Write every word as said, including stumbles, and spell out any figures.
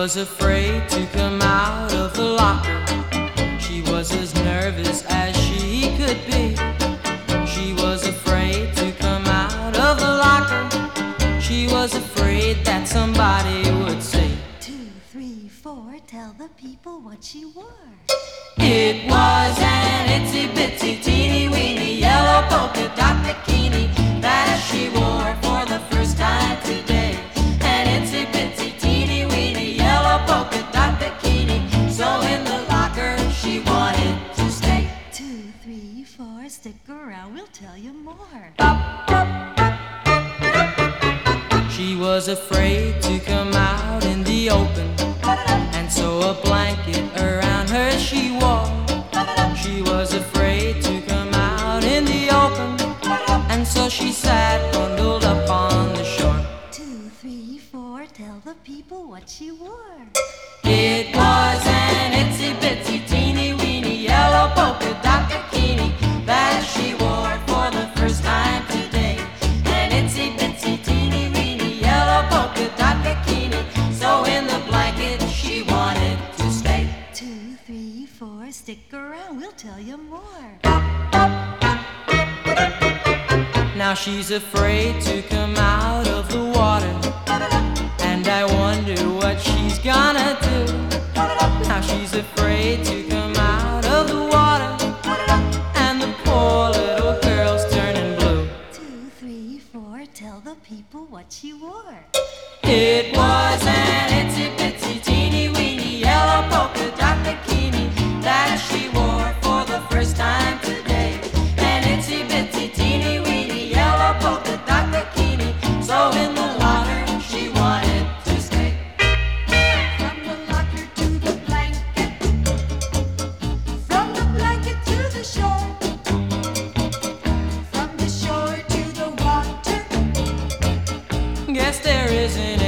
was afraid to come out of the locker. She was as nervous as she could be. She was afraid to come out of the locker. She was afraid that somebody would say, Two, three, four, tell the people what she wore. It was an itsy bitsy teeny weeny yellow polka dot bikini that she wore for the first time today. An itsy bitsy teeny weeny yellow polka dot bikini, so in the locker she wanted to stay. Two, three, four, stick around, we'll tell you more. She was afraid to come out in the open, and so a blanket around her she wore. She was afraid to come out in the open, and so she sat bundled up on the shore. Two, three, four, tell the people what she wore. It was an itsy bitsy teeny weeny yellow polka dot bikini that she wore for the first time today. An itsy bitsy teeny weeny yellow polka dot bikini, so in the blanket she wanted to stay. Two, three, four, stick around, we'll tell you more. Now she's afraid to come out of the water, and I wonder what she's gonna do. Now she's afraid to come out of the water, and the poor little girl's turning blue. Two, three, four, tell the people what she wore. It was an itsy bitsy teeny weeny yellow polka dot bikini that she wore for the first time today. An itsy bitsy teeny weeny yellow polka dot bikini, so in the locker she wanted to stay. From the locker to the blanket, from the blanket to the shore, from the shore to the water. Guess there isn't